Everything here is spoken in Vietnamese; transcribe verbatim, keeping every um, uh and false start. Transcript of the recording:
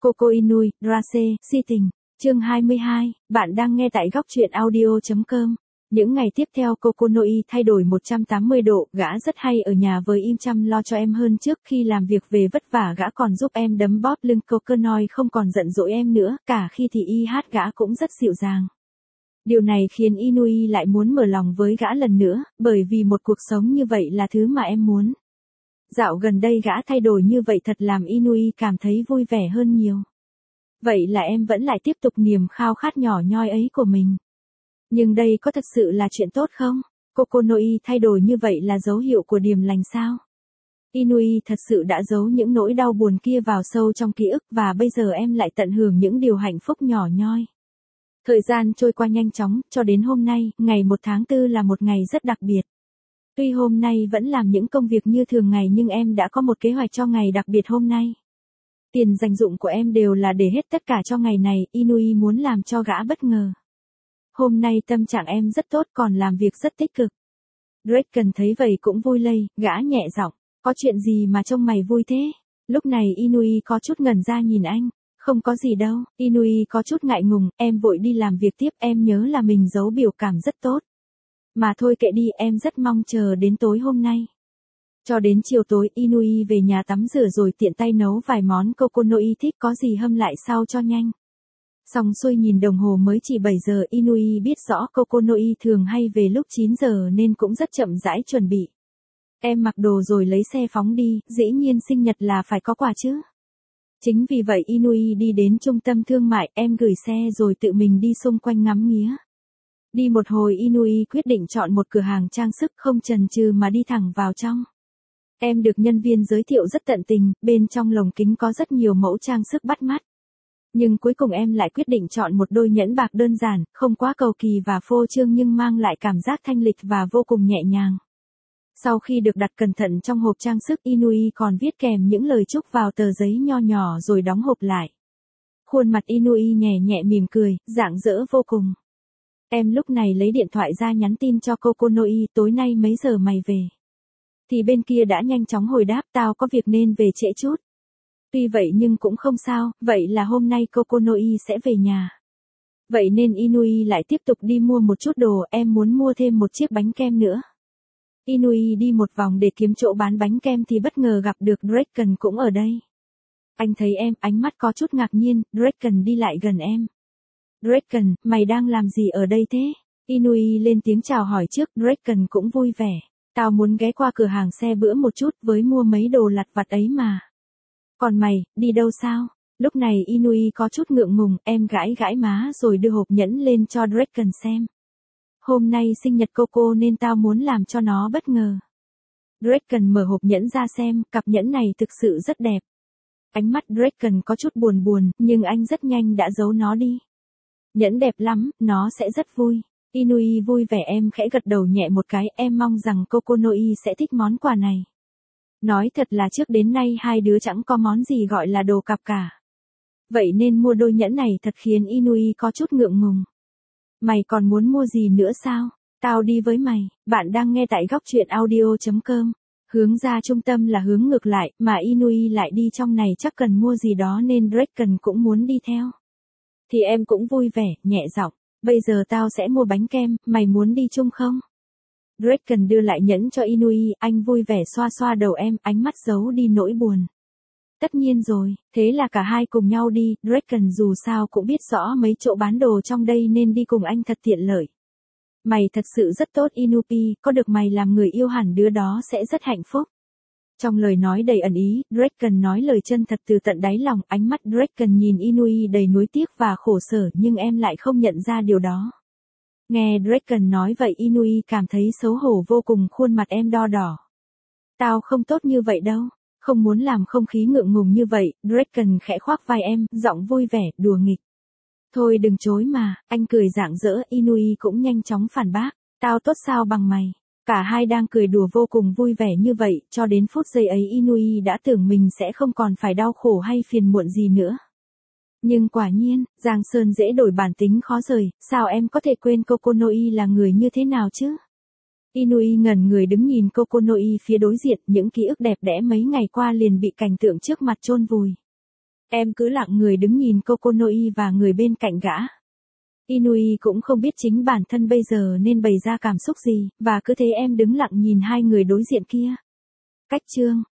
Coco Inui, Rase, si tình. Chương hai mươi hai, bạn đang nghe tại góc truyện audio chấm com. Những ngày tiếp theo Coco Noi thay đổi một trăm tám mươi độ, gã rất hay ở nhà với im chăm lo cho em hơn trước khi làm việc về vất vả gã còn giúp em đấm bóp lưng. Coco Noi không còn giận dỗi em nữa, cả khi thì y hát gã cũng rất dịu dàng. Điều này khiến Inui lại muốn mở lòng với gã lần nữa, bởi vì một cuộc sống như vậy là thứ mà em muốn. Dạo gần đây gã thay đổi như vậy thật làm Inui cảm thấy vui vẻ hơn nhiều. Vậy là em vẫn lại tiếp tục niềm khao khát nhỏ nhoi ấy của mình. Nhưng đây có thật sự là chuyện tốt không? Coco Noi thay đổi như vậy là dấu hiệu của điềm lành sao? Inui thật sự đã giấu những nỗi đau buồn kia vào sâu trong ký ức và bây giờ em lại tận hưởng những điều hạnh phúc nhỏ nhoi. Thời gian trôi qua nhanh chóng, cho đến hôm nay, ngày một tháng tư là một ngày rất đặc biệt. Tuy hôm nay vẫn làm những công việc như thường ngày nhưng em đã có một kế hoạch cho ngày đặc biệt hôm nay. Tiền dành dụm của em đều là để hết tất cả cho ngày này, Inui muốn làm cho gã bất ngờ. Hôm nay tâm trạng em rất tốt còn làm việc rất tích cực. Draken thấy vậy cũng vui lây, gã nhẹ giọng, có chuyện gì mà trông mày vui thế? Lúc này Inui có chút ngẩn ra nhìn anh, không có gì đâu, Inui có chút ngại ngùng, em vội đi làm việc tiếp, em nhớ là mình giấu biểu cảm rất tốt. Mà thôi kệ đi, em rất mong chờ đến tối hôm nay. Cho đến chiều tối Inui về nhà tắm rửa rồi tiện tay nấu vài món Coco Noi thích, có gì hâm lại sau cho nhanh. Xong xuôi nhìn đồng hồ mới chỉ bảy giờ, Inui biết rõ Coco Noi thường hay về lúc chín giờ nên cũng rất chậm rãi chuẩn bị. Em mặc đồ rồi lấy xe phóng đi, dĩ nhiên sinh nhật là phải có quà chứ. Chính vì vậy Inui đi đến trung tâm thương mại, em gửi xe rồi tự mình đi xung quanh ngắm nghía. Đi một hồi Inui quyết định chọn một cửa hàng trang sức, không chần chừ mà đi thẳng vào trong. Em được nhân viên giới thiệu rất tận tình, bên trong lồng kính có rất nhiều mẫu trang sức bắt mắt. Nhưng cuối cùng em lại quyết định chọn một đôi nhẫn bạc đơn giản, không quá cầu kỳ và phô trương nhưng mang lại cảm giác thanh lịch và vô cùng nhẹ nhàng. Sau khi được đặt cẩn thận trong hộp trang sức, Inui còn viết kèm những lời chúc vào tờ giấy nho nhỏ rồi đóng hộp lại. Khuôn mặt Inui nhẹ nhẹ mỉm cười, rạng rỡ vô cùng. Em lúc này lấy điện thoại ra nhắn tin cho Coco Noi, tối nay mấy giờ mày về? Thì bên kia đã nhanh chóng hồi đáp, tao có việc nên về trễ chút. Tuy vậy nhưng cũng không sao, vậy là hôm nay Coco Noi sẽ về nhà. Vậy nên Inui lại tiếp tục đi mua một chút đồ, em muốn mua thêm một chiếc bánh kem nữa. Inui đi một vòng để kiếm chỗ bán bánh kem thì bất ngờ gặp được Draken cũng ở đây. Anh thấy em, ánh mắt có chút ngạc nhiên, Draken đi lại gần em. Draken, mày đang làm gì ở đây thế? Inui lên tiếng chào hỏi trước, Draken cũng vui vẻ. Tao muốn ghé qua cửa hàng xe bữa một chút với mua mấy đồ lặt vặt ấy mà. Còn mày, đi đâu sao? Lúc này Inui có chút ngượng ngùng, em gãi gãi má rồi đưa hộp nhẫn lên cho Draken xem. Hôm nay sinh nhật Coco nên tao muốn làm cho nó bất ngờ. Draken mở hộp nhẫn ra xem, cặp nhẫn này thực sự rất đẹp. Ánh mắt Draken có chút buồn buồn, nhưng anh rất nhanh đã giấu nó đi. Nhẫn đẹp lắm, nó sẽ rất vui. Inui vui vẻ em khẽ gật đầu nhẹ một cái, em mong rằng Coco Noi sẽ thích món quà này. Nói thật là trước đến nay hai đứa chẳng có món gì gọi là đồ cặp cả. Vậy nên mua đôi nhẫn này thật khiến Inui có chút ngượng ngùng. Mày còn muốn mua gì nữa sao? Tao đi với mày, bạn đang nghe tại góc truyện audio chấm com. Hướng ra trung tâm là hướng ngược lại, mà Inui lại đi trong này chắc cần mua gì đó nên Draken cũng muốn đi theo. Thì em cũng vui vẻ, nhẹ giọng. Bây giờ tao sẽ mua bánh kem, mày muốn đi chung không? Draken đưa lại nhẫn cho Inui, anh vui vẻ xoa xoa đầu em, ánh mắt giấu đi nỗi buồn. Tất nhiên rồi, thế là cả hai cùng nhau đi, Draken dù sao cũng biết rõ mấy chỗ bán đồ trong đây nên đi cùng anh thật tiện lợi. Mày thật sự rất tốt Inupi, có được mày làm người yêu hẳn đứa đó sẽ rất hạnh phúc. Trong lời nói đầy ẩn ý, Draken nói lời chân thật từ tận đáy lòng, ánh mắt Draken nhìn Inui đầy nuối tiếc và khổ sở nhưng em lại không nhận ra điều đó. Nghe Draken nói vậy Inui cảm thấy xấu hổ vô cùng, khuôn mặt em đo đỏ. Tao không tốt như vậy đâu, không muốn làm không khí ngượng ngùng như vậy, Draken khẽ khoác vai em, giọng vui vẻ, đùa nghịch. Thôi đừng chối mà, anh cười rạng rỡ, Inui cũng nhanh chóng phản bác, tao tốt sao bằng mày. Cả hai đang cười đùa vô cùng vui vẻ như vậy, cho đến phút giây ấy Inui đã tưởng mình sẽ không còn phải đau khổ hay phiền muộn gì nữa. Nhưng quả nhiên, Giang Sơn dễ đổi bản tính khó rời, sao em có thể quên Coco Noi là người như thế nào chứ? Inui ngẩn người đứng nhìn Coco Noi phía đối diện, những ký ức đẹp đẽ mấy ngày qua liền bị cảnh tượng trước mặt chôn vùi. Em cứ lặng người đứng nhìn Kokonoi và người bên cạnh gã. Inui cũng không biết chính bản thân bây giờ nên bày ra cảm xúc gì, và cứ thế em đứng lặng nhìn hai người đối diện kia. Cách chương